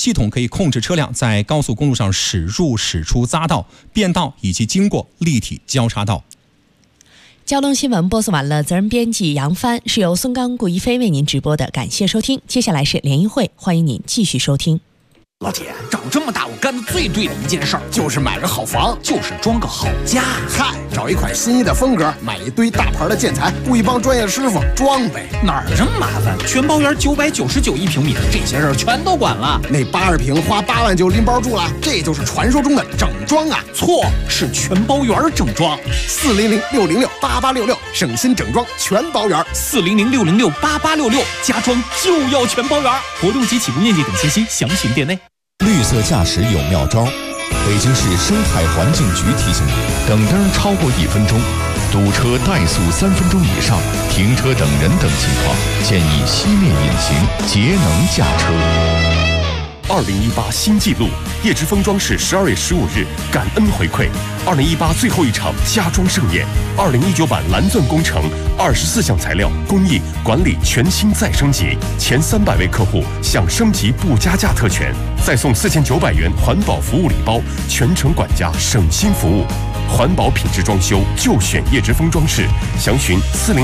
系统可以控制车辆在高速公路上驶入、驶出匝道、变道以及经过立体交叉道。 交通新闻播送完了，责任编辑杨帆，是由宋刚、顾一飞为您直播的，感谢收听。接下来是联谊会，欢迎您继续收听。 老铁，长这么大我干的最对的一件事儿就是买个好房，就是装个好家。 嗨，找一款心仪的风格，买一堆大牌的建材，雇一帮专业师傅装呗。 哪儿这么麻烦？全包圆999一平米，这些事儿全都管了。 那80平花8万就拎包住了，这就是传说中的整装啊！ 错，是全包圆整装。 400-606-8866，省心整装全包圆。 400-606-8866，家装就要全包圆。活动及起步面积等信息详询店内。 绿色驾驶有妙招，北京市生态环境局提醒你：等灯超过1分钟，堵车怠速3分钟以上，停车等人等情况，建议熄灭引擎，节能驾车。 2018新纪录，叶之峰装饰12月15日感恩回馈2018最后一场家装盛宴，2019版蓝钻工程24项材料工艺管理全新再升级，前300位客户享升级不加价特权，再送4900元环保服务礼包，全程管家省心服务，环保品质装修就选叶之峰装饰，详询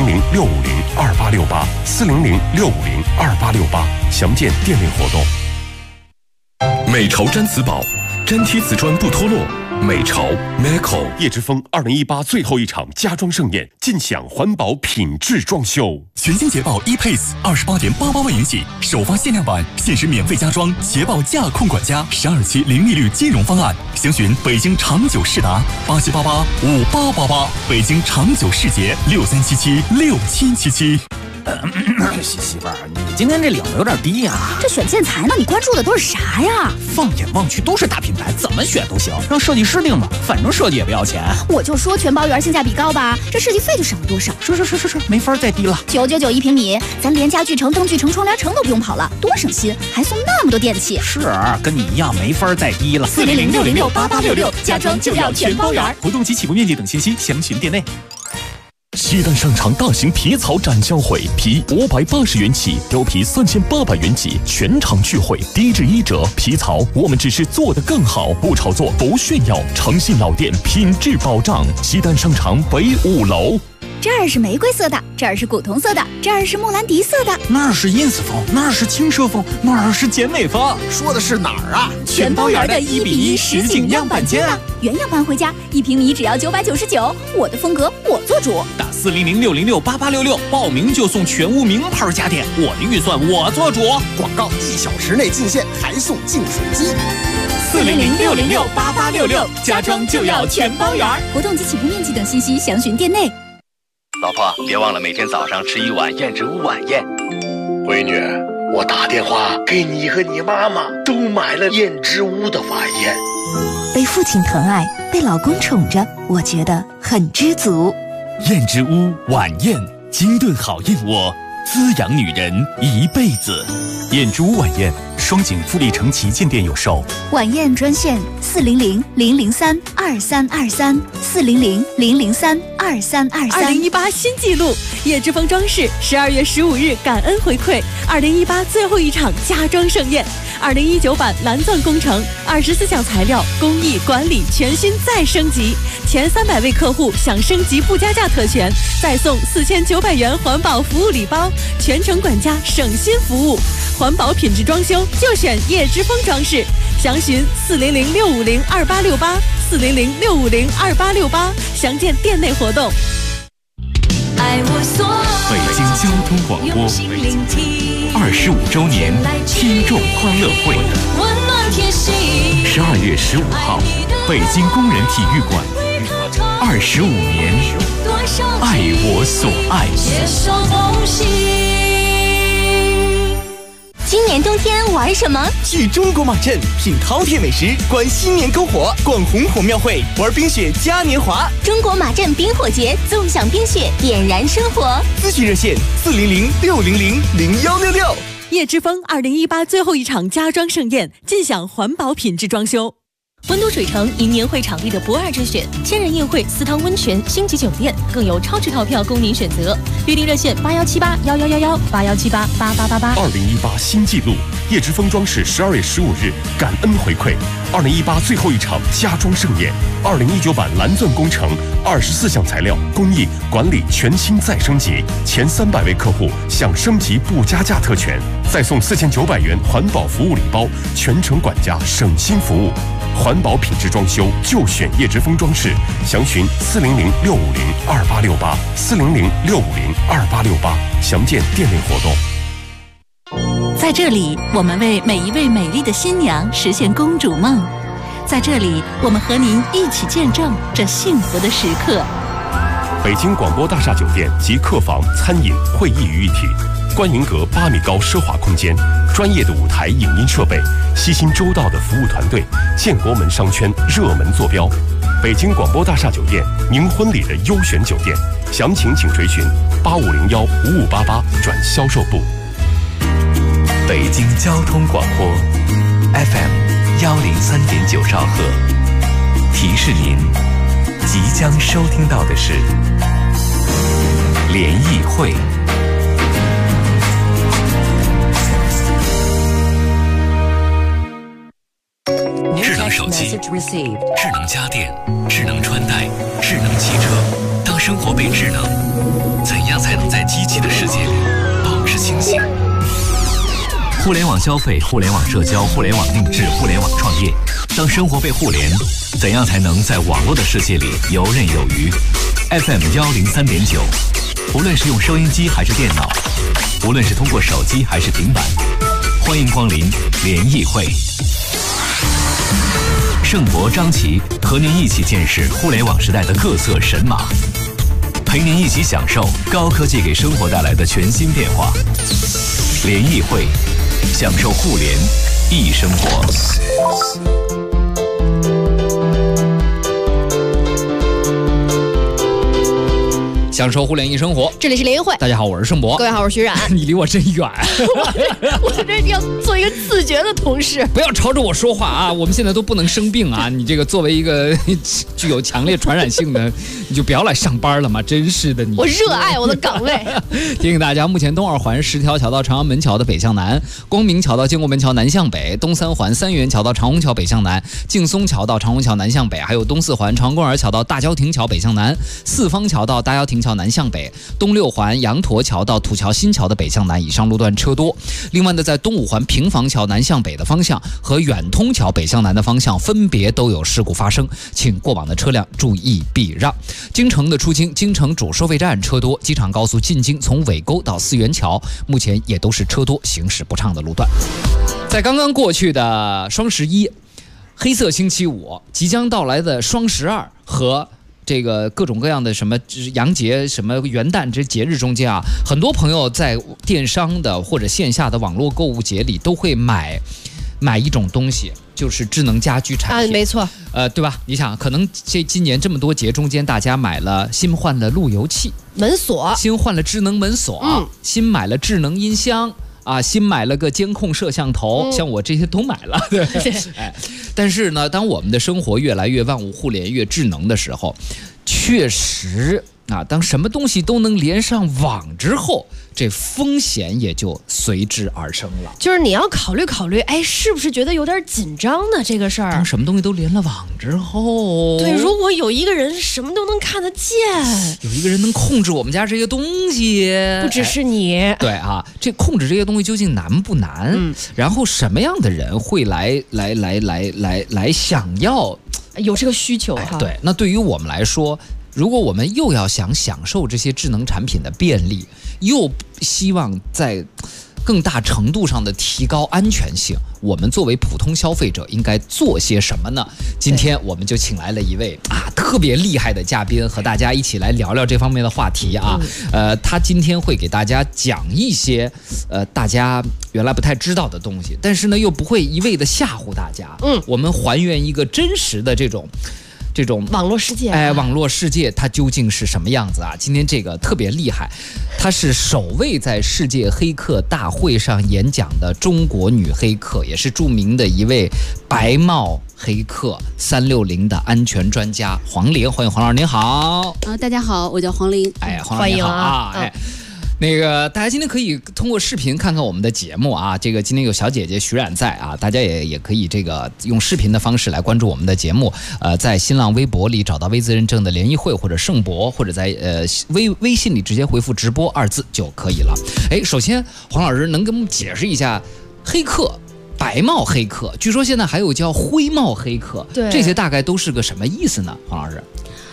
400-650-2868，400-650-2868，详见店内活动。 美潮毡瓷宝，粘贴瓷砖不脱落。美潮 Meco 叶之峰2018最后一场家装盛宴，尽享环保品质装修。 全新捷豹 ePace28.88万元起，首发限量版，限时免费加装，捷豹价控管家，12期零利率金融方案，详询北京长久世达87885888，北京长久世捷63776777。 媳妇儿，你今天这领子有点低呀。 这选建材呢，你关注的都是啥呀？ 放眼望去都是大品牌，怎么选都行，让设计师定吧，反正设计也不要钱。 我就说全包圆性价比高吧，这设计费就省了多少？ 是，没法再低了。 999一平米，咱连家具城、灯具城、窗帘城都不用跑了，多省心，还送那么多电器。 是，跟你一样没法再低了。 400-606-8866，家装就要全包圆。 活动及起步面积等信息详询店内。 西单商场大型皮草展销会，皮580元起，貂皮3800元起，全场聚会，低至1折。皮草我们只是做得更好，不炒作，不炫耀，诚信老店，品质保障。西单商场北5楼。 这儿是玫瑰色的，这儿是古铜色的，这儿是莫兰迪色的， 那儿是ins风，那儿是轻奢风，那儿是简美风。 说的是哪儿啊？ 全包圆的1:1实景样板间啊！原样搬回家，1平米只要999，我的风格我做主。 打400-606-8866，报名就送全屋名牌家电，我的预算我做主。 广告1小时内进线，还送净水机。 400-606-8866，家装就要全包圆。活动及起步面积等信息详询店内。 老婆，别忘了每天早上吃一碗燕之屋晚宴。 闺女，我打电话给你和你妈妈都买了燕之屋的晚宴。 被父亲疼爱，被老公宠着，我觉得很知足。 燕之屋晚宴，精炖好燕窝，滋养女人一辈子。 燕之屋晚宴，双井富力城旗舰店有售。 晚宴专线400-003-2323 400-003-2323。 2018新纪录，叶之峰装饰12月15日感恩回馈2018最后一场家装盛宴，2019版蓝钻工程24项材料工艺管理全新再升级，前300位客户享升级不加价特权，再送4900元环保服务礼包，全程管家省心服务，环保品质装修就选叶之峰装饰，详询400-650-2868 400-650-2868，详见店内活动。 北京交通广播25周年听众欢乐会，12月15号，北京工人体育馆，25年，爱我所爱。 今年冬天玩什么？ 去中国马镇品饕餮美食，观新年篝火，逛红火庙会，玩冰雪嘉年华。 中国马镇冰火节，纵享冰雪，点燃生活。 咨询热线400-600-0166。 叶之峰2018最后一场家装盛宴，尽享环保品质装修。 温都水城因年会场地的不二之选，千人宴会、私汤温泉、星级酒店，更有超值套票供您选择。预订热线8178111181788888。 2018新纪录，叶之峰装饰12月15日感恩回馈2018最后一场家装盛宴。2019版蓝钻工程24项材料工艺管理全新再升级，前300位客户享升级不加价特权，再送4900元环保服务礼包，全程管家省心服务。环保品质装修就选叶之峰装饰，详询400-650-2868，400-650-2868，详见店内活动。 在这里，我们为每一位美丽的新娘实现公主梦。在这里，我们和您一起见证这幸福的时刻。 北京广播大厦酒店集客房、餐饮、会议于一体，观云阁8米高奢华空间，专业的舞台影音设备，悉心周到的服务团队，建国门商圈热门坐标。北京广播大厦酒店，您婚礼的优选酒店，详情请垂询8501-5588转销售部。 北京交通广播 FM103.9兆赫，提示您即将收听到的是联谊会。 智能手机、智能家电、智能穿戴、智能汽车。当生活被智能，怎样才能在机器的世界里保持清醒？互联网消费、互联网社交、互联网定制、互联网创业。当生活被互联，怎样才能在网络的世界里游刃有余？ FM103.9，无论是用收音机还是电脑，无论是通过手机还是平板，欢迎光临联谊会。盛博、张琪和您一起见识互联网时代的各色神马，陪您一起享受高科技给生活带来的全新变化。联谊会，享受互联易生活。 享受互联易生活， 这里是联谊会。 大家好，我是盛博。 各位好，我是徐冉。 你离我真远， 我这要做一个自觉的同事。 不要朝着我说话啊！我们现在都不能生病啊！你这个作为一个具有强烈传染性的，你就不要来上班了嘛！真是的，你。 我热爱我的岗位。 提醒大家，目前东二环10条桥到长安门桥的北向南，光明桥到建国门桥南向北，东3环3元桥到长虹桥北向南，劲松桥到长虹桥南向北，还有东4环长安公园桥到大郊亭桥北向南，四方桥到大郊亭桥南向北，东6环羊驼桥到土桥新桥的北向南，以上路段车多。另外呢，在东5环平房桥南向北的方向和远通桥北向南的方向分别都有事故发生，请过往的车辆注意避让。京城的出京，京城主收费站车多，机场高速进京从尾沟到4元桥，目前也都是车多行驶不畅的路段。在刚刚过去的双11、黑色星期5、即将到来的双12和这个各种各样的什么洋节、什么元旦这节日中间啊，很多朋友在电商的或者线下的网络购物节里都会买一种东西，就是智能家居产品。 没错。 对吧？你想，可能今年这么多节中间，大家新换了路由器、 门锁， 新换了智能门锁，新买了智能音箱。啊，新买了个监控摄像头，像我这些都买了，对。哎，但是呢，当我们的生活越来越万物互联、越智能的时候，确实啊，当什么东西都能连上网之后，这风险也就随之而生了。 就是你要考虑考虑，哎，是不是觉得有点紧张呢？这个事儿， 当什么东西都连了网之后， 对，如果有一个人什么都能看得见， 有一个人能控制我们家这些东西， 不只是你。 对啊，这控制这些东西究竟难不难？然后什么样的人会来想要有这个需求哈？ 对，那对于我们来说，如果我们又要想享受这些智能产品的便利，又希望在更大程度上的提高安全性，我们作为普通消费者应该做些什么呢？今天我们就请来了一位特别厉害的嘉宾，和大家一起来聊聊这方面的话题啊。他今天会给大家讲一些大家原来不太知道的东西，但是呢又不会一味的吓唬大家。我们还原一个真实的这种网络世界， 网络世界它究竟是什么样子啊？今天这个特别厉害，她是首位在世界黑客大会上演讲的中国女黑客，也是著名的一位白帽黑客360的安全专家黄玲，欢迎黄老师，您好。 大家好，我叫黄玲。 哎，黄老师你好啊！哎。那个，大家今天可以通过视频看看我们的节目啊。这个今天有小姐姐徐冉在啊，大家也可以这个用视频的方式来关注我们的节目。在新浪微博里找到微字认证的联谊会或者盛博，或者在微信里直接回复直播2字就可以了。哎，首先黄老师能给我们解释一下黑客。白帽黑客，据说现在还有叫灰帽黑客， 对， 这些大概都是个什么意思呢？黄老师？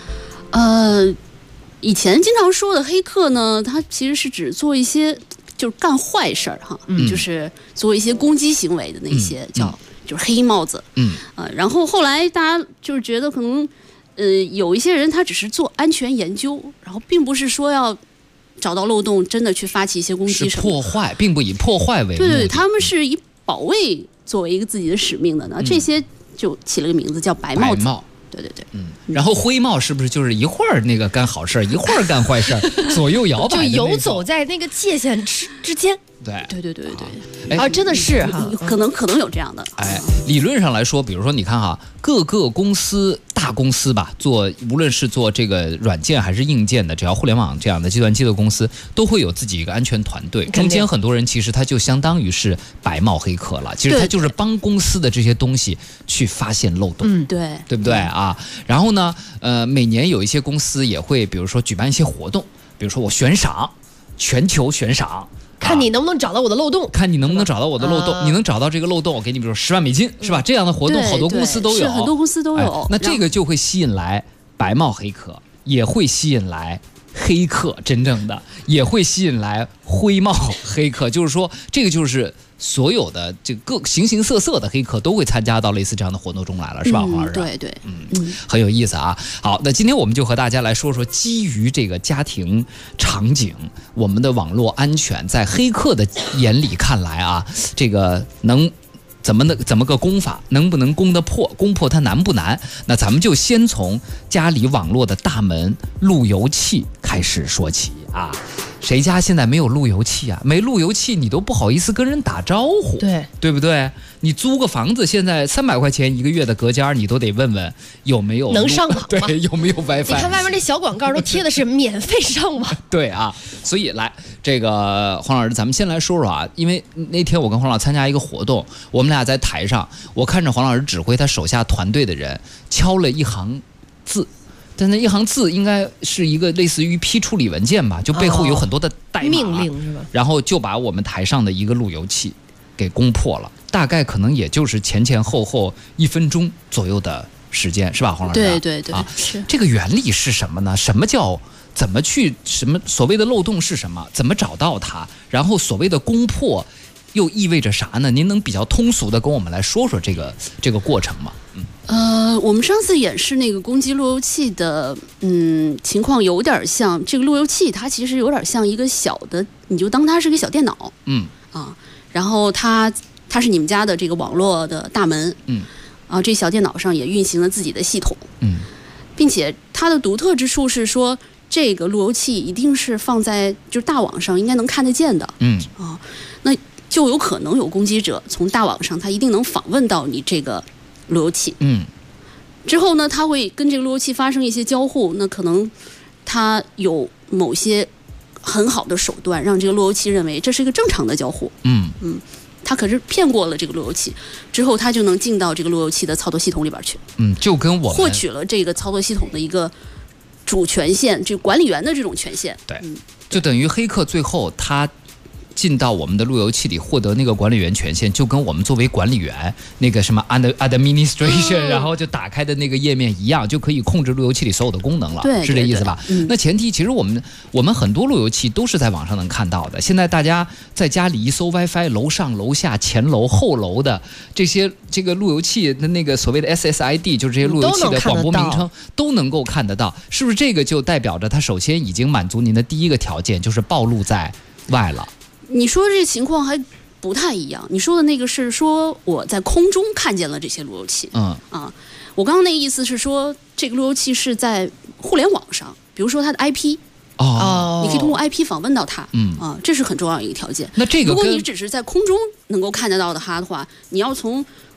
以前经常说的黑客呢，它其实是指做一些就是干坏事儿哈，就是做一些攻击行为的那些就是黑帽子，然后后来大家就是觉得可能有一些人他只是做安全研究，然后并不是说要找到漏洞真的去发起一些攻击什么的， 是破坏，并不以破坏为目的。 对，他们是以保卫作为一个自己的使命的呢，这些就起了个名字叫白帽子。对， 然后灰帽是不是就是一会儿那个干好事，一会儿干坏事，左右摇摆的那种， 就游走在那个界限之间。 对， 啊，真的是哈， 可能有这样的。 哎，理论上来说，比如说你看哈，各个公司大公司吧，无论是做这个软件还是硬件的，只要互联网这样的计算机的公司，都会有自己一个安全团队。中间很多人其实他就相当于是白帽黑客了，其实他就是帮公司的这些东西去发现漏洞。 对不对啊？然后呢，每年有一些公司也会，比如说举办一些活动，比如说我悬赏，全球悬赏。 看你能不能找到我的漏洞， 看你能不能找到我的漏洞，你能找到这个漏洞，我给你比如说10万美金，是吧？这样的活动好多公司都有， 是很多公司都有。 那这个就会吸引来白帽黑客，也会吸引来黑客，真正的也会吸引来灰帽黑客。就是说，这个就是所有的这个形形色色的黑客都会参加到类似这样的活动中来了，是吧，黄老师？ 对， 很有意思啊。好，那今天我们就和大家来说说，基于这个家庭场景，我们的网络安全在黑客的眼里看来啊，这个怎么个攻法，能不能攻得破？攻破它难不难？那咱们就先从家里网络的大门路由器开始说起啊。谁家现在没有路由器啊？没路由器你都不好意思跟人打招呼，对不对？你租个房子，现在300块钱1个月的隔间，你都得问问有没有能上网吗？ 对，有没有 WiFi？ 你看外面那小广告都贴的是免费上网。 对啊，所以来这个黄老师，咱们先来说说啊，因为那天我跟黄老师参加一个活动，我们俩在台上，我看着黄老师指挥他手下团队的人敲了一行字。但那一行字应该是一个类似于批处理文件吧，就背后有很多的代码， 命令是吧？ 然后就把我们台上的一个路由器给攻破了，大概可能也就是前后1分钟左右的时间，是吧，黄老师？ 对啊， 是。 这个原理是什么呢？什么叫怎么去所谓的漏洞是什么？怎么找到它？然后所谓的攻破又意味着啥呢？您能比较通俗的跟我们来说说这个过程吗？ 我们上次演示那个攻击路由器的，情况有点像这个路由器，它其实有点像一个小的，你就当它是个小电脑，然后它是你们家的这个网络的大门，这小电脑上也运行了自己的系统，并且它的独特之处是说，这个路由器一定是放在就是大网上应该能看得见的，那就有可能有攻击者从大网上，他一定能访问到你这个路由器，之后呢，他会跟这个路由器发生一些交互，那可能他有某些很好的手段，让这个路由器认为这是一个正常的交互，他可是骗过了这个路由器，之后他就能进到这个路由器的操作系统里边去， 就跟我们获取了这个操作系统的一个主权限，这个管理员的这种权限， 对，就等于黑客最后他进到我们的路由器里获得那个管理员权限，就跟我们作为管理员那个什么 administration，然后就打开的那个页面一样，就可以控制路由器里所有的功能了， 对， 是这意思吧？那前提其实我们很多路由器都是在网上能看到的。现在大家在家里一搜 WiFi， 楼上楼下前楼后楼的这个路由器的那个所谓的 SSID， 就是这些路由器的广播名称都能够看得到，是不是？这个就代表着它首先已经满足您的第一个条件，就是暴露在外了。 你说这情况还不太一样，你说的那个是说我在空中看见了这些路由器，我刚刚那个意思是说这个路由器是在互联网上，比如说它的 IP，你可以通过 IP 访问到它，这是很重要的一个条件。 那这个如果你只是在空中能够看得到的它的话，你要从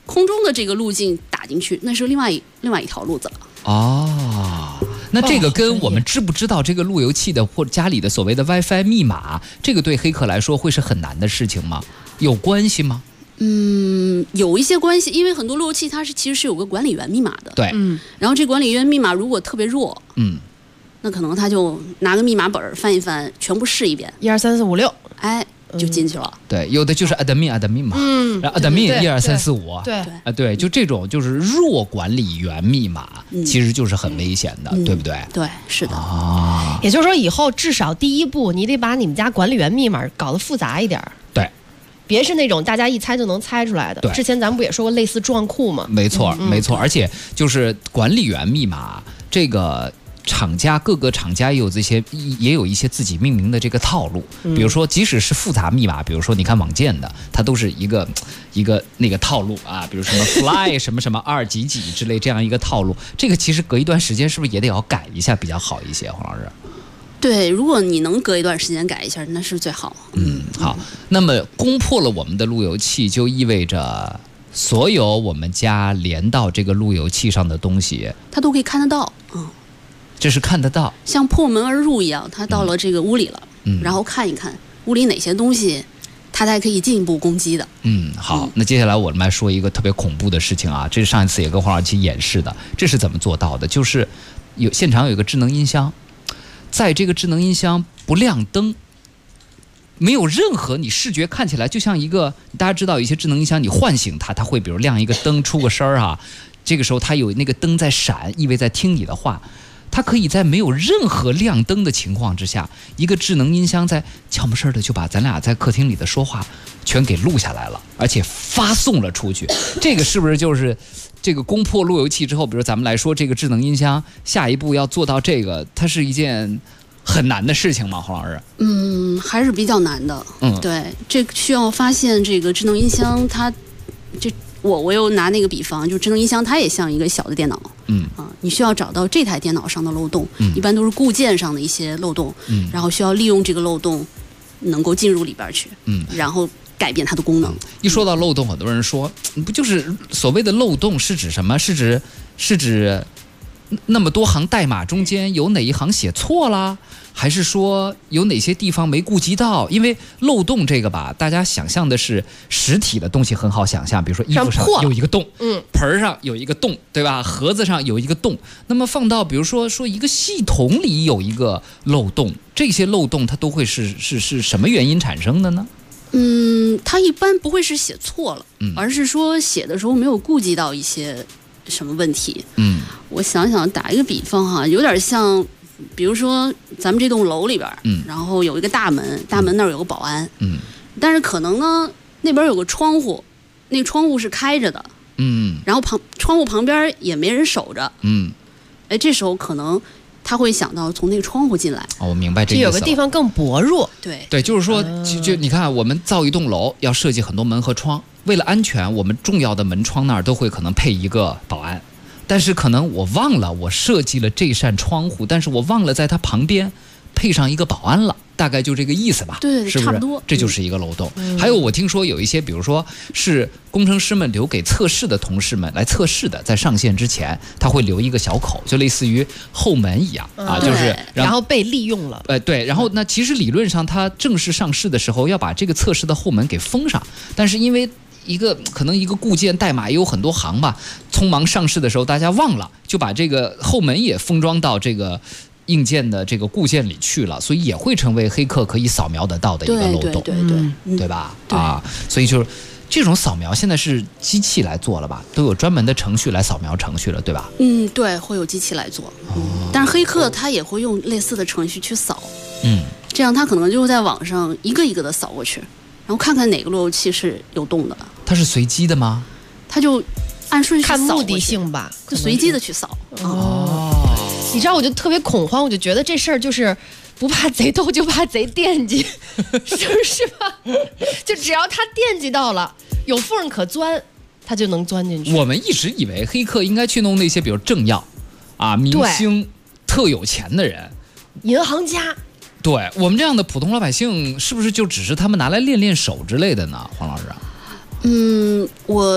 空中的这个路径打进去，那是另外一条路子了。 哦，那这个跟我们知不知道这个路由器的或者家里的所谓的 WiFi 密码，这个对黑客来说会是很难的事情吗？有关系吗？ 有一些关系，因为很多路由器它其实是有个管理员密码的。 对， 然后这管理员密码如果特别弱，那可能他就拿个密码本翻一翻，全部试一遍 ，1 2 3 4 5 6， 哎，就进去了。 对，有的就是 admin 嘛，admin 1 2 3 4 5， 对啊，对，就这种就是弱管理员密码，其实就是很危险的，对不对？ 对，是的。 啊， 也就是说，以后至少第一步，你得把你们家管理员密码搞得复杂一点。 对。 别是那种大家一猜就能猜出来的。之前咱们不也说过类似撞库吗？ 没错，没错。而且就是管理员密码，这个各个厂家也有一些自己命名的这个套路。比如说，即使是复杂密码，比如说你看网件的，它都是一个那个套路啊，比如什么 fly 什么什么2几几之类这样一个套路。这个其实隔一段时间是不是也得要改一下比较好一些，黄老师？ 对，如果你能隔一段时间改一下，那是最好。 好。那么攻破了我们的路由器，就意味着所有我们家连到这个路由器上的东西， 它都可以看得到。 这是看得到， 像破门而入一样，它到了这个屋里了，然后看一看屋里哪些东西，它才可以进一步攻击的。 好，那接下来我们来说一个特别恐怖的事情啊，这是上一次也跟黄老师演示的，这是怎么做到的？就是现场有一个智能音箱。在这个智能音箱不亮灯，没有任何你视觉看起来就像一个，大家知道有一些智能音箱你唤醒它会比如亮一个灯出个声儿啊，这个时候它有那个灯在闪，意味在听你的话。它可以在没有任何亮灯的情况之下，一个智能音箱在悄没声的就把咱俩在客厅里的说话全给录下来了，而且发送了出去。这个是不是就是这个攻破路由器之后，比如咱们来说这个智能音箱下一步要做到这个，它是一件很难的事情吗？黄老师？ 还是比较难的。对，这需要发现这个智能音箱它我又拿那个比方，就智能音箱它也像一个小的电脑。你需要找到这台电脑上的漏洞，一般都是固件上的一些漏洞，然后需要利用这个漏洞能够进入里边去，然后改变它的功能。 一说到漏洞，很多人说，不就是所谓的漏洞是指什么？是指那么多行代码中间有哪一行写错啦？还是说有哪些地方没顾及到？因为漏洞这个吧，大家想象的是实体的东西很好想象，比如说衣服上有一个洞，盆上有一个洞，对吧？盒子上有一个洞。那么放到比如说一个系统里有一个漏洞，这些漏洞它都会是什么原因产生的呢？ 它一般不会是写错了，而是说写的时候没有顾及到一些什么问题。我想想，打一个比方哈，有点像。比如说咱们这栋楼里边，然后有一个大门，大门那儿有个保安，但是可能呢那边有个窗户，那个窗户是开着的，然后窗户旁边也没人守着，这时候可能他会想到从那个窗户进来。 我明白这意思了。 就有个地方更薄弱。 对， 就是说，就你看，我们造一栋楼要设计很多门和窗，为了安全，我们重要的门窗那儿都会可能配一个保安。但是可能我忘了我设计了这扇窗户，但是我忘了在它旁边配上一个保安了，大概就这个意思吧。 对， 是不是？ 差不多。 这就是一个漏洞。还有我听说有一些，比如说是工程师们留给测试的同事们来测试的，在上线之前他会留一个小口，就类似于后门一样啊，就是然后被利用了。 对，然后那其实理论上它正式上市的时候要把这个测试的后门给封上，但是因为可能一个固件代码也有很多行吧，匆忙上市的时候大家忘了，就把这个后门也封装到这个硬件的这个固件里去了，所以也会成为黑客可以扫描得到的一个漏洞，对吧？所以就是这种扫描现在是机器来做了吧？都有专门的程序来扫描程序了，对吧？ 对，会有机器来做。但是黑客他也会用类似的程序去扫，这样他可能就会在网上一个一个的扫过去。然后看看哪个路由器是有洞的。 它是随机的吗？ 它就按顺序看目的性吧， 就随机的去扫。 你知道，我就特别恐慌，我就觉得这事儿就是不怕贼偷，就怕贼惦记，是吧？就只要他惦记到了，有缝可钻，他就能钻进去。 我们一直以为黑客应该去弄那些，比如政要啊、明星、特有钱的人、 银行家。 对，我们这样的普通老百姓，是不是就只是他们拿来练练手之类的呢？黄老师， 我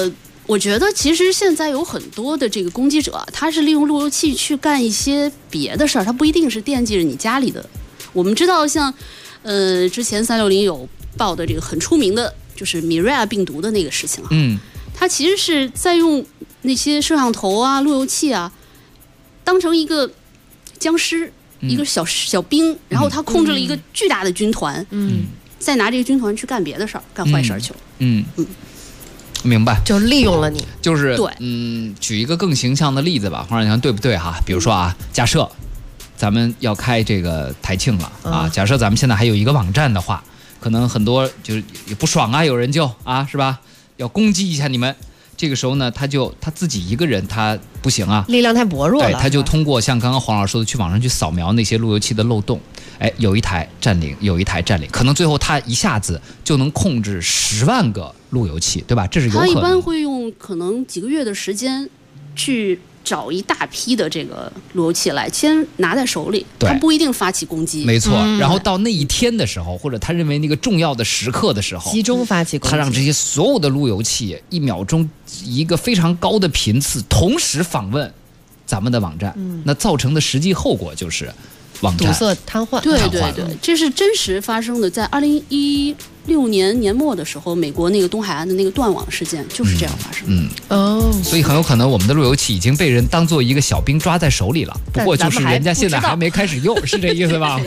我觉得其实现在有很多的这个攻击者，他是利用路由器去干一些别的事儿，他不一定是惦记着你家里的。我们知道像，之前360有报的这个很出名的，就是米瑞亚病毒的那个事情啊。他其实是在用那些摄像头啊、路由器啊，当成一个僵尸、一个小兵，然后他控制了一个巨大的军团，再拿这个军团去干别的事儿，干坏事儿去了。 明白， 就利用了你。 就是对， 举一个更形象的例子吧，黄少强对不对哈？比如说啊，假设咱们要开这个台庆了啊，假设咱们现在还有一个网站的话，可能很多就是也不爽啊，有人就啊是吧，要攻击一下你们。这个时候呢，他自己一个人他不行啊， 力量太薄弱了。 对，他就通过像刚刚黄老师说的，去网上去扫描那些路由器的漏洞，哎，有一台占领，可能最后他一下子就能控制10万个路由器，对吧？这是有可能。 他一般会用可能几个月的时间去找一大批的这个路由器来，先拿在手里，他不一定发起攻击。 没错，然后到那一天的时候，或者他认为那个重要的时刻的时候， 集中发起攻击。 他让这些所有的路由器1秒钟一个非常高的频次同时访问咱们的网站，那造成的实际后果就是网站堵塞瘫痪。 对，这是真实发生的，在2016年年末的时候，美国那个东海岸的那个断网事件就是这样发生的。 所以很有可能我们的路由器已经被人当做一个小兵抓在手里了，不过就是人家现在还没开始用，是这意思吧？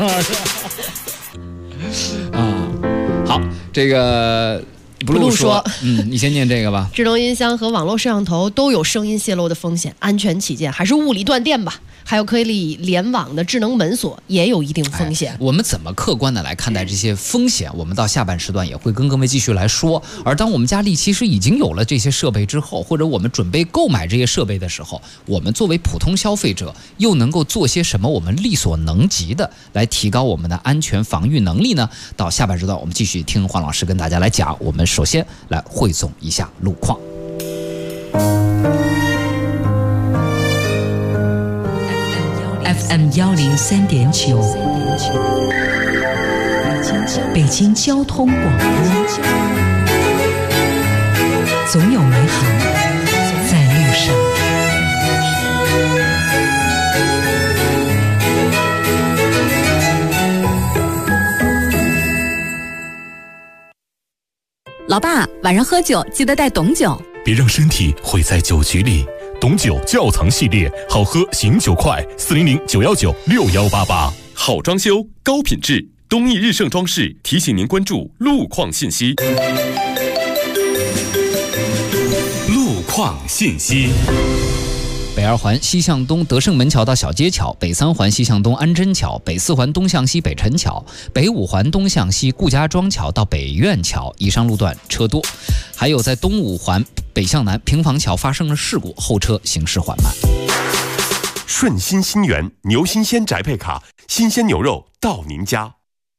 好，这个不录说，你先念这个吧。 智能音箱和网络摄像头都有声音泄露的风险，安全起见，还是物理断电吧。还有可以联网的智能门锁也有一定风险。 我们怎么客观的来看待这些风险？我们到下半时段也会跟各位继续来说。而当我们家里其实已经有了这些设备之后，或者我们准备购买这些设备的时候，我们作为普通消费者又能够做些什么我们力所能及的来提高我们的安全防御能力呢？到下半时段我们继续听黄老师跟大家来讲。我们首先来汇总一下路况。 FM 103.9，北京交通广播，总有美好在路上。 老爸，晚上喝酒记得带董酒， 别让身体毁在酒局里。董酒窖藏系列，好喝醒酒快，400-919-6188。 好装修，高品质，东义日盛装饰提醒您关注路况信息。 路况信息。 北2环西向东德胜门桥到小街桥，北3环西向东安贞桥，北4环东向西北辰桥，北5环东向西顾家庄桥到北苑桥，以上路段车多。还有在东5环北向南平房桥发生了事故，后车行驶缓慢。 顺心新源牛新鲜宅配卡，新鲜牛肉到您家。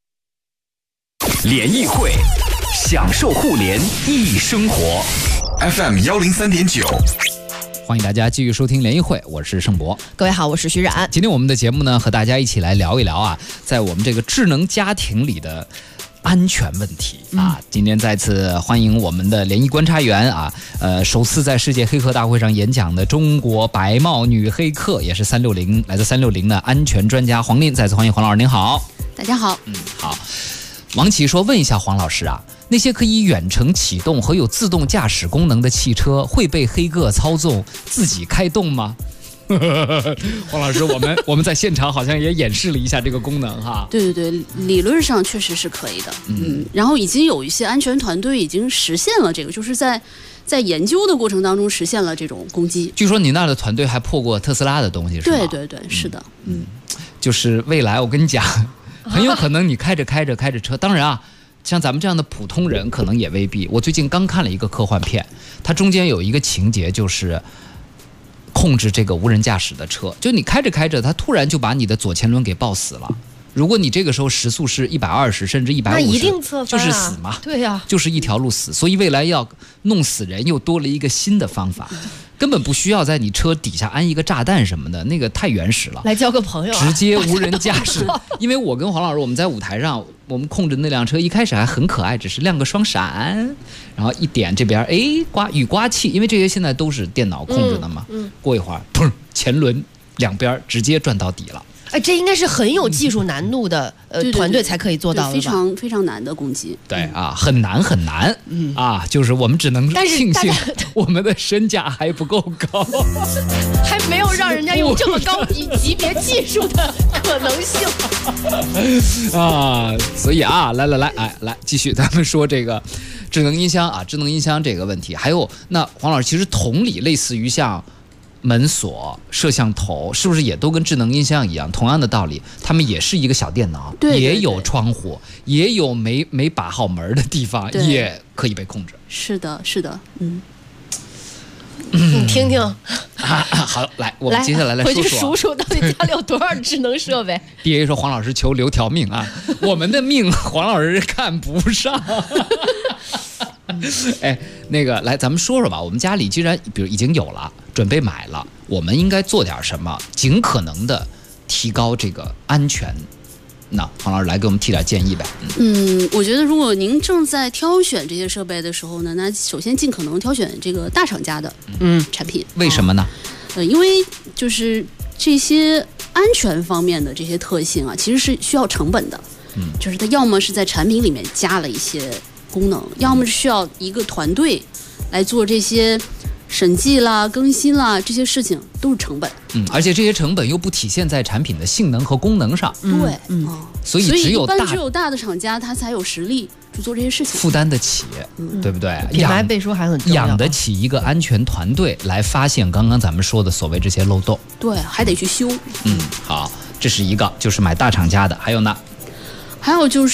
联谊会，享受互联易生活。FM 103.9。 欢迎大家继续收听联谊会，我是盛博。 各位好，我是徐冉。 今天我们的节目呢，和大家一起来聊一聊啊，在我们这个智能家庭里的安全问题啊。今天再次欢迎我们的联谊观察员啊，首次在世界黑客大会上演讲的中国白帽女黑客，也是360来自360的安全专家黄琳。再次欢迎黄老师，您好。 大家好。 好。王琦说：“问一下黄老师啊，那些可以远程启动和有自动驾驶功能的汽车会被黑客操纵自己开动吗？”黄老师，我们在现场好像也演示了一下这个功能哈。 对，理论上确实是可以的。然后已经有一些安全团队已经实现了这个，就是在研究的过程当中实现了这种攻击。 据说你那儿的团队还破过特斯拉的东西，是吗？ 对，是的。 就是未来我跟你讲。很有可能你开着车，当然啊，像咱们这样的普通人可能也未必。我最近刚看了一个科幻片，它中间有一个情节就是控制这个无人驾驶的车，就你开着，它突然就把你的左前轮给爆死了。如果你这个时候时速是120甚至150， 那一定侧翻啊， 就是死嘛。 对呀， 就是一条路死。所以未来要弄死人又多了一个新的方法。 根本不需要在你车底下安一个炸弹什么的，那个太原始了。 来交个朋友、啊， 直接无人驾驶。因为我跟黄老师我们在舞台上，我们控制那辆车一开始还很可爱，只是亮个双闪，然后一点这边雨刮器，因为这些现在都是电脑控制的嘛。过一会儿，砰，前轮两边直接转到底了。 哎，这应该是很有技术难度的团队才可以做到的吧？ 非常非常难的攻击。 对啊，很难很难。啊，就是我们只能庆幸我们的身价还不够高， 还没有让人家用这么高级别技术的可能性啊。所以啊，来继续，咱们说这个智能音箱啊，智能音箱这个问题，还有那黄老师，其实同理，类似于像门锁、摄像头，是不是也都跟智能音箱一样？同样的道理，他们也是一个小电脑，也有窗户，也有没把好门的地方，也可以被控制。 是的，是的， 你听听。 好，来，我们接下来说说， 回去数数到底家里有多少智能设备。 DA 说黄老师求留条命啊，我们的命黄老师看不上。哎，那个来，咱们说说吧。我们家里既然比如已经有了，准备买了，我们应该做点什么，尽可能的提高这个安全。那黄老师来给我们提点建议呗。 我觉得如果您正在挑选这些设备的时候呢，那首先尽可能挑选这个大厂家的产品。 为什么呢？ 因为就是这些安全方面的这些特性啊，其实是需要成本的。就是它要么是在产品里面加了一些功能，要么是需要一个团队来做这些审计啦、更新啦，这些事情都是成本。 而且这些成本又不体现在产品的性能和功能上。 对， 所以只有大的厂家，他才有实力去做这些事情， 负担得起，对不对？ 品牌背书还很重要， 养得起一个安全团队来发现刚刚咱们说的所谓这些漏洞。 对，还得去修。 好，这是一个，就是买大厂家的。还有呢？ 还有就是，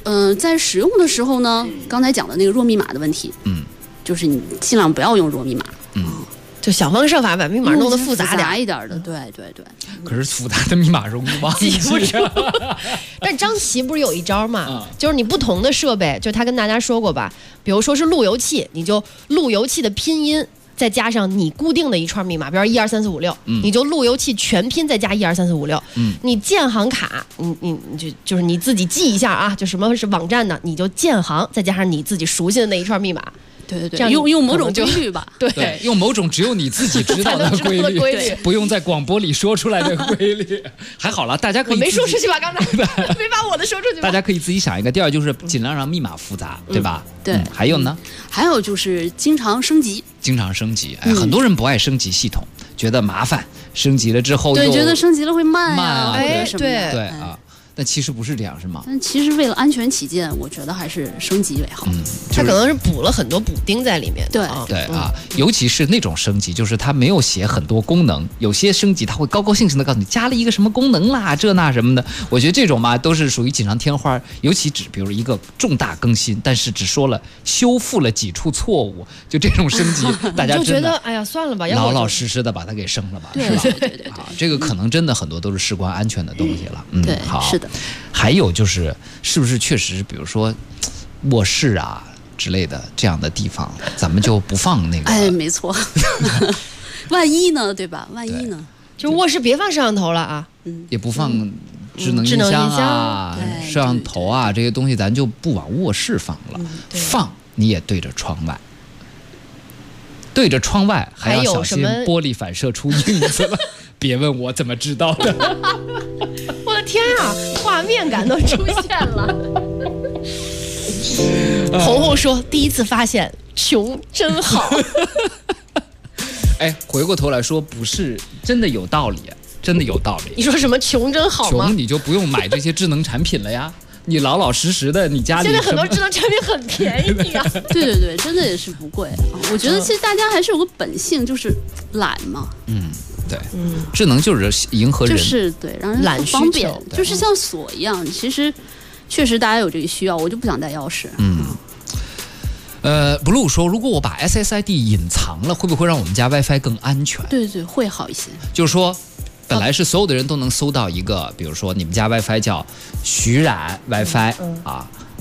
在使用的时候呢，刚才讲的那个弱密码的问题，就是你尽量不要用弱密码， 就想方设法把密码弄得复杂一点的，对。 可是复杂的密码容易忘记不住。 但张琪不是有一招嘛，就是你不同的设备，就他跟大家说过吧，比如说是路由器，你就路由器的拼音。再加上你固定的一串密码，比如1234566，你就路由器全拼再加1234566。你建行卡，你就是你自己记一下啊，就什么是网站的，你就建行再加上你自己熟悉的那一串密码。 对，这样用某种规律吧。 对， 用某种只有你自己知道的规律，不用在广播里说出来的规律。还好了，大家可以。 我没说出去吧？刚才没把我的说出去吧。 大家可以自己想一个。第二就是尽量让密码复杂，对吧？ 对。 还有呢？ 还有就是经常升级。 很多人不爱升级系统，觉得麻烦，升级了之后对，觉得升级了会慢啊， 对啊。但其实不是这样，是吗？ 但其实为了安全起见，我觉得还是升级为好。 它可能是补了很多补丁在里面。 对啊，尤其是那种升级，就是它没有写很多功能，有些升级它会高高兴兴的告诉你加了一个什么功能啦，这那什么的。我觉得这种嘛都是属于锦上添花，尤其比如一个重大更新，但是只说了修复了几处错误，就这种升级，大家就觉得哎呀算了吧， 老老实实的把它给升了吧，是吧？ 对， 这个可能真的很多都是事关安全的东西了。 对， 好， 是的。 还有就是，是不是确实，比如说卧室啊之类的这样的地方，咱们就不放那个？ 哎，没错。万一呢，对吧？万一呢？ 就卧室别放摄像头了啊， 也不放智能音箱啊、摄像头啊这些东西，咱就不往卧室放了。放你也对着窗外，对着窗外还要小心玻璃反射出影子了。别问我怎么知道的。 我的天啊，画面感都出现了。红红说第一次发现穷真好。 哎，回过头来说，不是真的有道理，真的有道理。 你说什么穷真好吗？ 穷你就不用买这些智能产品了呀。你老老实实的，你家里现在很多智能产品很便宜啊。 对，真的也是不贵。我觉得其实大家还是有个本性，就是懒嘛。 对，智能就是迎合人， 就是对让人很方便，就是像锁一样。其实确实大家有这个需要，我就不想带钥匙。 Blue 说，如果我把 SSID 隐藏了，会不会让我们家 WiFi 更安全？ 对，会好一些。 就是说，本来是所有的人都能搜到一个，比如说你们家 WiFi 叫徐冉 WiFi 啊，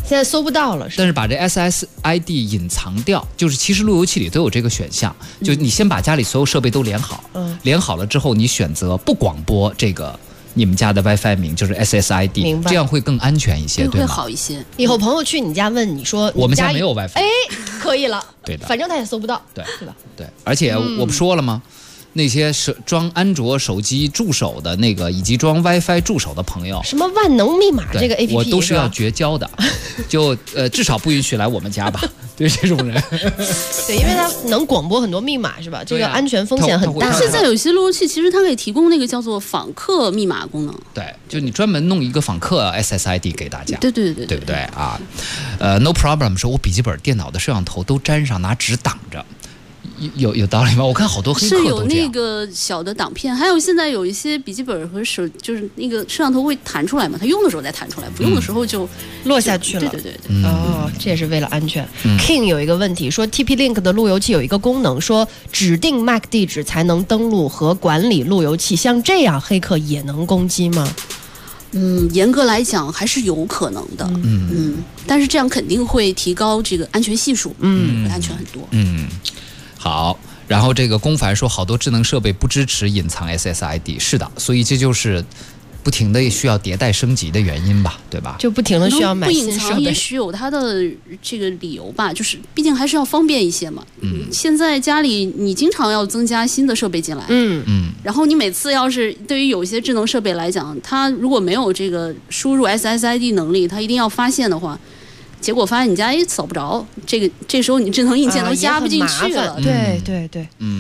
现在搜不到了。 但是把这 SSID 隐藏掉，就是其实路由器里都有这个选项，就你先把家里所有设备都连好，连好了之后，你选择不广播这个你们家的 WiFi 名，就是 SSID， 这样会更安全一些，对吗？ 会好一些。 以后朋友去你家问你说， 我们家没有 WiFi， 哎，可以了， 对的， 反正他也搜不到， 对吧？ 对，而且我不说了吗？那些装安卓手机助手的那个，以及装 WiFi 助手的朋友， 什么万能密码这个 APP， 我都是要绝交的，就至少不允许来我们家吧。对这种人， 对，因为它能广播很多密码是吧？这个安全风险很大。 现在有些路由器其实它可以提供那个叫做访客密码功能。 对，就你专门弄一个访客 SSID 给大家。 对，对不对啊？No problem 说，我笔记本电脑的摄像头都粘上，拿纸挡着。有道理吗？我看好多黑客都这样。 是有那个小的挡片，还有现在有一些笔记本和就是那个摄像头会弹出来嘛，它用的时候再弹出来，不用的时候就落下去了。 对。 哦，这也是为了安全。King 有一个问题说 ，TP-Link 的路由器有一个功能，说指定 MAC 地址才能登录和管理路由器，像这样黑客也能攻击吗？ 严格来讲还是有可能的。但是这样肯定会提高这个安全系数，会安全很多。 好，然后这个龚凡说，好多智能设备不支持隐藏 SSID， 是的，所以这就是不停的需要迭代升级的原因吧，对吧？ 就不停的需要买新设备。 不隐藏也许有它的这个理由吧，就是毕竟还是要方便一些嘛。现在家里你经常要增加新的设备进来，然后你每次要是对于有些智能设备来讲，它如果没有这个输入 SSID 能力，它一定要发现的话。结果发现你家扫不着，这时候你智能硬件都加不进去了。 对。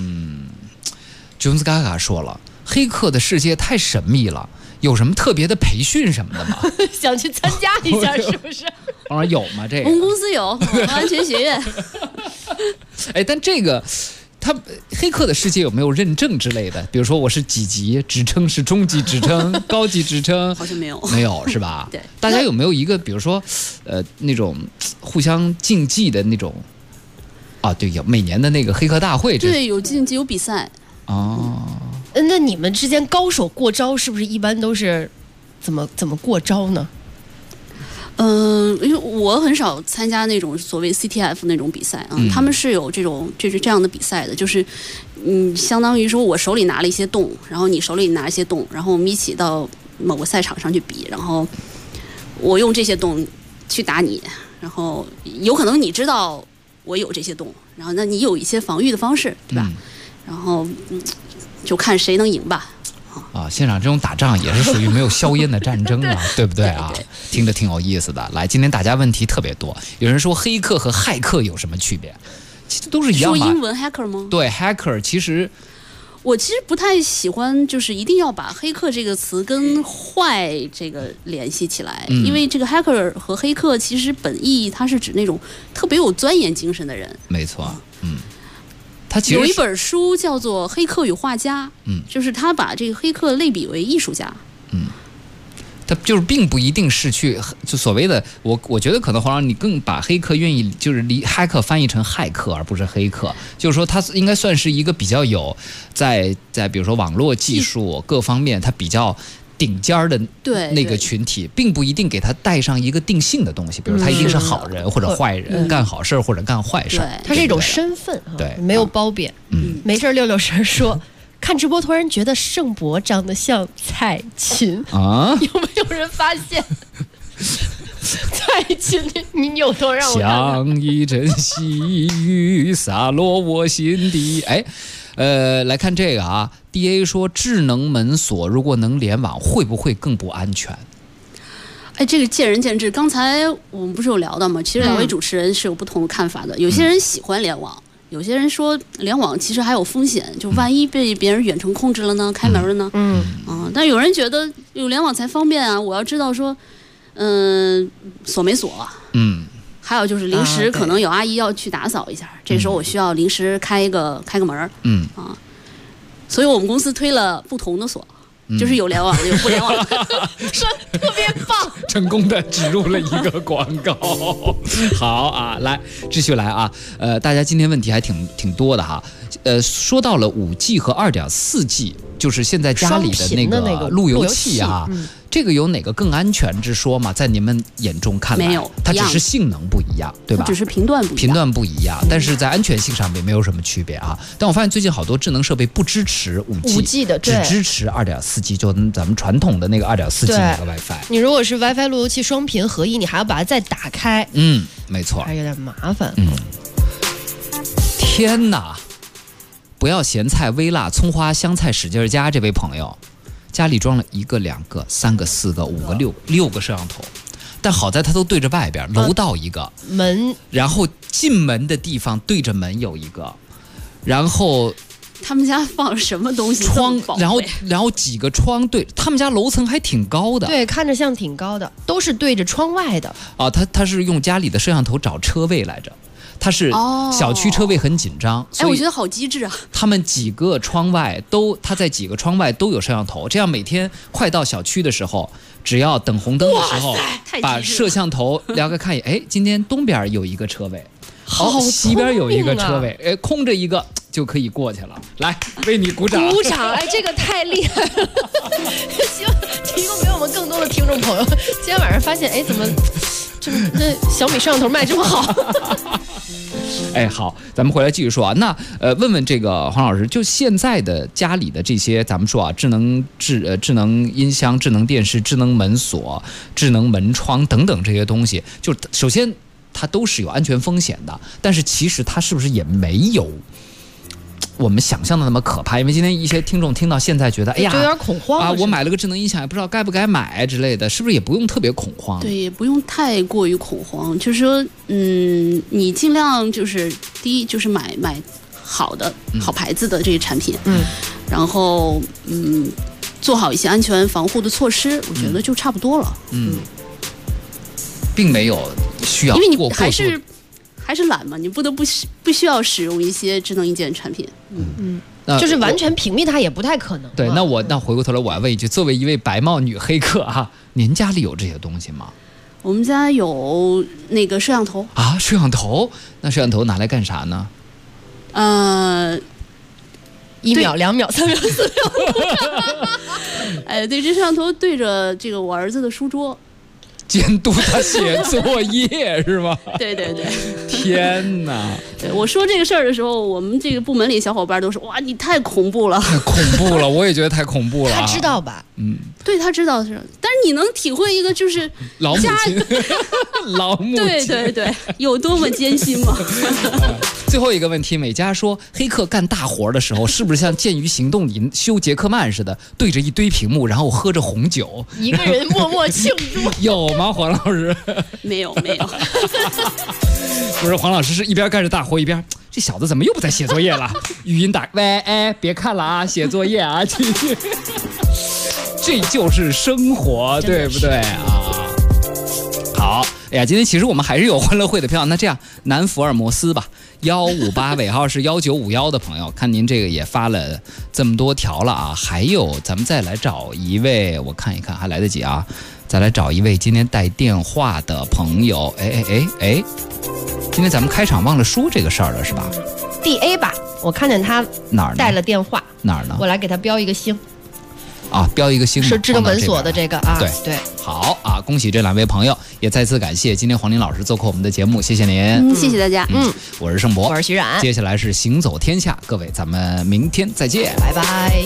Jones 嘎嘎说了，黑客的世界太神秘了，有什么特别的培训什么的吗？ 想去参加一下是不是？ 我说有吗？这个我们公司有安全学院。 哎，但这个。他黑客的世界有没有认证之类的？比如说我是几级职称，是中级职称、高级职称？ 好像没有， 没有是吧？ 对， 大家有没有一个，比如说，那种互相竞技的那种？啊，对，有每年的那个黑客大会， 对，有竞技有比赛。 哦， 那你们之间高手过招是不是一般都是怎么过招呢？ 因为我很少参加那种所谓 CTF 那种比赛啊，他们是有这样的比赛的，就是相当于说我手里拿了一些洞，然后你手里拿一些洞，然后我们一起到某个赛场上去比，然后我用这些洞去打你，然后有可能你知道我有这些洞，然后那你有一些防御的方式，对吧？然后就看谁能赢吧。 现场这种打仗也是属于没有硝烟的战争啊，对不对啊？听着挺有意思的。来，今天大家问题特别多，有人说黑客和骇客有什么区别？其实都是一样嘛。 说英文 hacker 吗？ 对 ，hacker 其实我其实不太喜欢，就是一定要把黑客这个词跟坏这个联系起来，因为这个 hacker 和黑客其实本意它是指那种特别有钻研精神的人。 没错， 他有一本书叫做《黑客与画家》，就是他把这个黑客类比为艺术家。 他就是并不一定是就所谓的我觉得可能黄老师你更把黑客愿意就是离骇客翻译成骇客而不是黑客，就是说他应该算是一个比较有在比如说网络技术各方面他比较顶尖的那个群体，并不一定给他带上一个定性的东西，比如他一定是好人或者坏人，干好事或者干坏事， 他是一种身份， 对， 没有褒贬。没事，六六神说。看直播突然觉得盛博长得像蔡琴啊，有没有人发现？蔡琴，你扭头让我看看。 像一阵细雨洒落我心底。哎，来看这个啊 ，DA 说智能门锁如果能联网，会不会更不安全？ 哎，这个见仁见智。刚才我们不是有聊到吗？其实两位主持人是有不同的看法的。有些人喜欢联网。有些人说联网其实还有风险，就万一被别人远程控制了呢，开门了呢？但有人觉得有联网才方便啊，我要知道说，锁没锁？还有就是临时可能有阿姨要去打扫一下，这时候我需要临时开个门。所以我们公司推了不同的锁。就是有联网的，有不联网的， 特别棒， 成功的植入了一个广告。好啊，来继续来啊，大家今天问题还挺多的哈。说到了5G 和2.4G，就是现在家里的那个路由器啊， 这个有哪个更安全之说吗？在您们眼中看来， 没有， 它只是性能不一样，对吧？ 只是频段不一样， 频段不一样，但是在安全性上面没有什么区别啊。但我发现最近好多智能设备不支持5G 的， 只支持2.4G，就咱们传统的那个2.4G 那个 WiFi。 你如果是 WiFi 路由器双频合一，你还要把它再打开， 没错， 还有点麻烦。 天哪！不要咸菜、微辣、葱花、香菜使劲加，这位朋友，家里装了1个、2个、3个、4个、5个、6个摄像头，但好在他都对着外边，楼道一个门， 然后进门的地方对着门有一个，然后他们家放什么东西？ 窗，然后几个窗对，他们家楼层还挺高的， 对，看着像挺高的，都是对着窗外的啊。他是用家里的摄像头找车位来着。它是小区车位很紧张， 我觉得好机智啊！ 他们几个窗外他在几个窗外都有摄像头，这样每天快到小区的时候，只要等红灯的时候，把摄像头撩开看一眼，今天东边有一个车位，西边有一个车位，空着一个就可以过去了。来，为你鼓掌！ 鼓掌！这个太厉害了！希望提供给我们更多的听众朋友。今天晚上发现，怎么那小米摄像头卖这么好？ 好，咱们回来继续说啊。那问问这个黄老师，就现在的家里的这些，咱们说啊，智能音箱、智能电视、智能门锁、智能门窗等等这些东西，就首先它都是有安全风险的，但是其实它是不是也没有我们想象的那么可怕？因为今天一些听众听到现在觉得， 有点恐慌啊！我买了个智能音响，也不知道该不该买之类的，是不是也不用特别恐慌？ 对，也不用太过于恐慌。就是说，你尽量就是第一就是买好的、好牌子的这些产品，然后做好一些安全防护的措施，我觉得就差不多了。 并没有需要， 因为你还是懒嘛，你不得不需要使用一些智能硬件产品。 就是完全屏蔽它也不太可能。 对，那回过头来我要问一句，作为一位白帽女黑客啊，您家里有这些东西吗？ 我们家有那个摄像头啊，摄像头？那摄像头拿来干啥呢 ？1秒、2秒、3秒、4 秒。对，这摄像头对着这个我儿子的书桌。 监督他写作业是吧？ 对。 天哪！ 对，我说这个事儿的时候，我们这个部门里小伙伴都说：“哇，你太恐怖了！” 太恐怖了，我也觉得太恐怖了。 他知道吧？ 对，他知道是，但是你能体会一个就是老母亲，老母亲， 对，有多么艰辛吗？ 最后一个问题，美嘉说，黑客干大活的时候，是不是像《剑鱼行动》里修杰克曼似的，对着一堆屏幕，然后喝着红酒， 一个人默默庆祝？ 有吗，黄老师？ 没有。 不是，黄老师是一边干着大活，一边这小子怎么又不在写作业了？语音打，喂，别看了啊，写作业啊，继续。这就是生活，对不对啊？好，今天其实我们还是有欢乐会的票。那这样，南福尔摩斯吧，158尾号是1951的朋友，看您这个也发了这么多条了啊。还有，咱们再来找一位，我看一看还来得及啊。再来找一位今天带电话的朋友。今天咱们开场忘了说这个事儿了，是吧 ？DA 吧，我看见他哪儿带了电话， 哪儿呢？ 我来给他标一个星。 标一个星， 是智能门锁的这个啊。 对，好啊，恭喜这2位朋友，也再次感谢今天黄林老师做客我们的节目，谢谢您。 谢谢大家。 我是盛博， 我是徐冉。 接下来是行走天下，各位，咱们明天再见， 拜拜。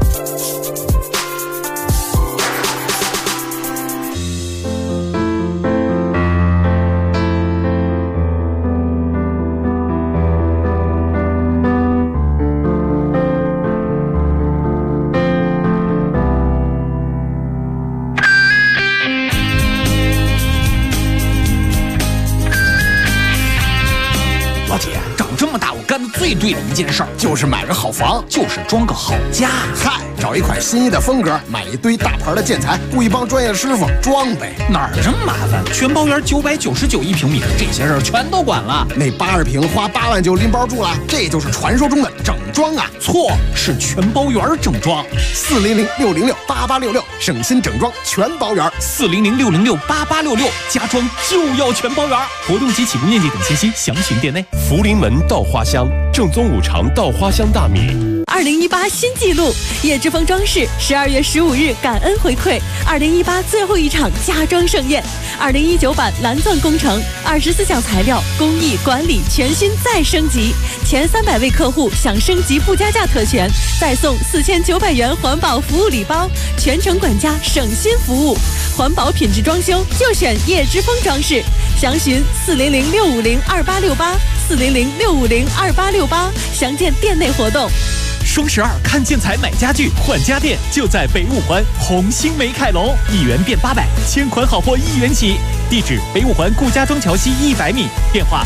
最对的一件事儿就是买个好房， 就是装个好家。 嗨，找一款心仪的风格，买一堆大牌的建材，雇一帮专业师傅装呗。 哪儿这么麻烦？全包圆999一平米，这些事儿全都管了。 那80平花8万就拎包住了，这就是传说中的整装啊！ 错，是全包圆整装。 400-606-8866，省心整装全包圆。 400-606-8866，家装就要全包圆。活动及起步面积等信息详询店内。 福临门稻花香，正宗五常稻花香大米。 2018新纪录，叶之峰装饰12月15日感恩回馈2018最后一场家装盛宴，2019版蓝钻工程24项材料工艺管理全新再升级，前300位客户享升级不加价特权，再送4900元环保服务礼包，全程管家省心服务，环保品质装修就选叶之峰装饰，详询400-650-2868，400-650-2868，详见店内活动。 双12看建材买家具换家电，就在北五环红星美凯龙，1元变800，千款好货1元起。地址北五环顾家庄桥西100米，电话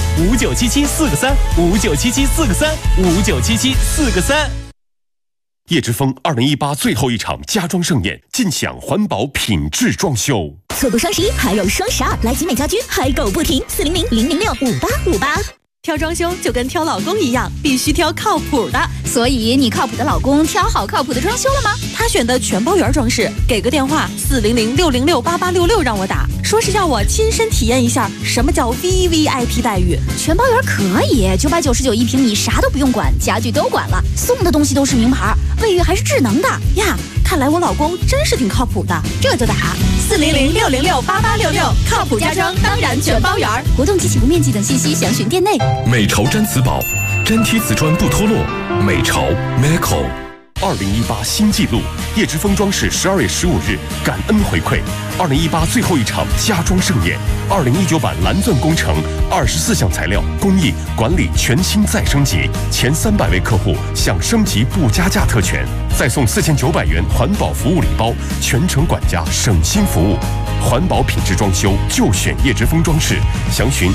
5977-4个3，5977-4个3，5977-4个3。 叶之峰2018最后一场家装盛宴，尽享环保品质装修。 错过双11还有双12，来集美家居嗨购不停，400-006-5858。 挑装修就跟挑老公一样，必须挑靠谱的。 所以你靠谱的老公挑好靠谱的装修了吗？ 他选的全包圆装饰，给个电话400-606-8866让我打，说是要我亲身体验一下什么叫 VVIP 待遇。 全包圆可以，999一平米，啥都不用管，家具都管了，送的东西都是名牌，卫浴还是智能的呀。看来我老公真是挺靠谱的，这就打400-606-8866，靠谱家装当然全包圆。 活动及起步面积等信息详询店内。 美潮毡瓷宝，粘贴瓷砖不脱落。美潮 Meco。 2018新纪录，叶之峰装饰12月15日感恩回馈2018最后一场家装盛宴，2019版蓝钻工程24项材料工艺管理全新再升级，前300位客户享升级不加价特权，再送4900元环保服务礼包，全程管家省心服务。环保品质装修就选叶之峰装饰，详询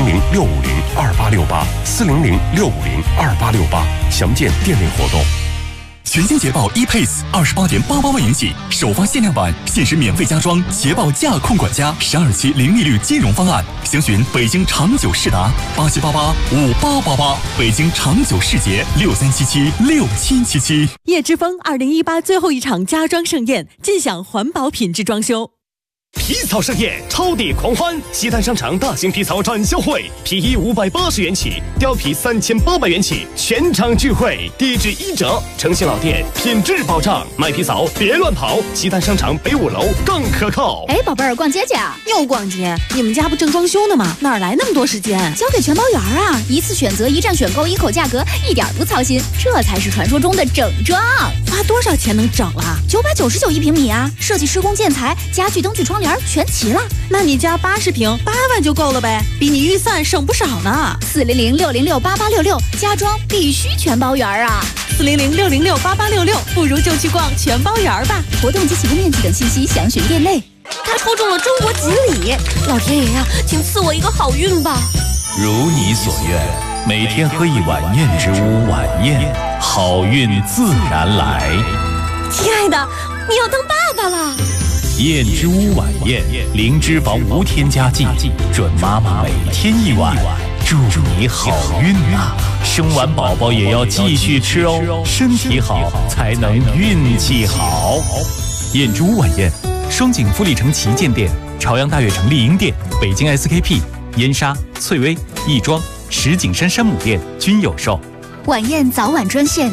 400-650-2868，400-650-2868，详见店内活动。 全新捷豹 ePace 28.88万元起，首发限量版，限时免费加装捷豹驾控管家，12期零利率金融方案，详询北京长久世达87885888，北京长久世捷63776777。 叶之峰2018最后一场家装盛宴，尽享环保品质装修。 皮草盛宴，超抵狂欢！西单商场大型皮草展销会，皮衣580元起，貂皮3800元起，全场聚会，低至1折，诚信老店，品质保障。买皮草别乱跑，西单商场北5楼更可靠。 哎，宝贝儿，逛街去啊？ 又逛街？你们家不正装修呢吗？哪来那么多时间？ 交给全包圆啊！一次选择，一站选购，一口价格，一点不操心，这才是传说中的整装。 花多少钱能整了 ？999一平米啊！设计施工建材、家具、灯具、窗帘全齐了。 那你家80平8万就够了呗，比你预算省不少呢。 400-606-8866，家装必须全包圆啊 ！400-606-8866，不如就去逛全包圆吧。 活动及起步面积等信息详询店内。 他抽中了中国锦鲤，老天爷呀，请赐我一个好运吧！ 如你所愿，每天喝一碗燕之屋晚宴，好运自然来。 亲爱的，你要当爸爸了。 燕之屋晚宴，零脂肪无添加剂，准妈妈每天一碗，祝你好运啊！生完宝宝也要继续吃哦，身体好才能运气好。 燕之屋晚宴，双井富力城旗舰店、朝阳大悦城丽婴店、北京 SKP、燕莎、翠微、亦庄、石景山山姆店均有售。 晚宴早晚专线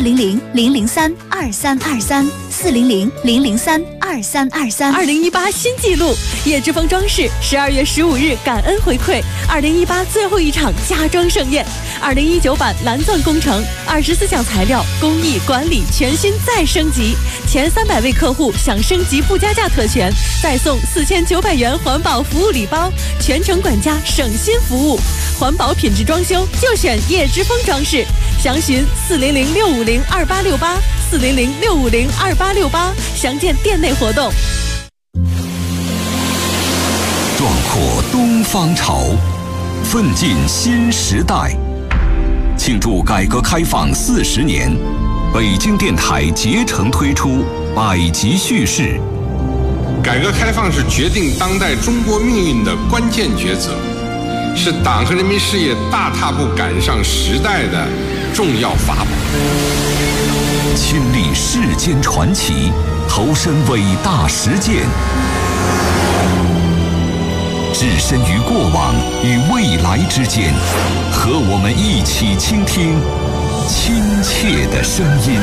400-003-2323，400-003-2323。 2018新纪录，叶之峰装饰12月15日感恩回馈2018最后一场家装盛宴，2019版蓝钻工程24项材料工艺管理全新再升级，前300位客户享升级不加价特权，再送4900元环保服务礼包，全程管家省心服务，环保品质装修就选叶之峰装饰。详询400-650-2868，400-650-2868，详见店内活动。 壮阔东方潮，奋进新时代。庆祝改革开放40年，北京电台竭诚推出百集叙事。 改革开放是决定当代中国命运的关键抉择，是党和人民事业大踏步赶上时代的重要法宝。 亲历世间传奇，投身伟大实践，置身于过往与未来之间，和我们一起倾听亲切的声音。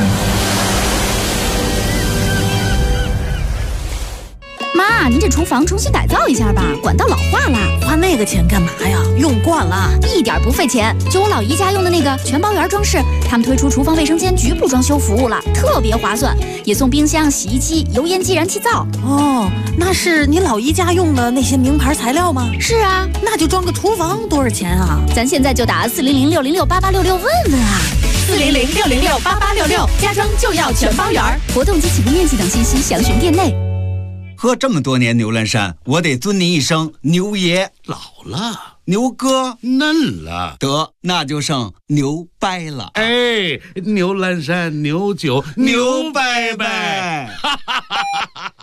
妈，您这厨房重新改造一下吧，管道老化了。 花那个钱干嘛呀？用惯了， 一点不费钱。就我老姨家用的那个全包圆装饰，他们推出厨房卫生间局部装修服务了，特别划算，也送冰箱、洗衣机、油烟机、燃气灶。 哦，那是你老姨家用的那些名牌材料吗？ 是啊， 那就装个厨房多少钱啊？ 咱现在就打400-606-8866问问啊。 400-606-8866，家装就要全包圆。 活动及起步面积等信息详询店内。 喝这么多年牛栏山，我得尊您一声牛爷。 老了， 牛哥嫩了， 得那就剩牛掰了。 哎，牛栏山牛酒牛掰掰，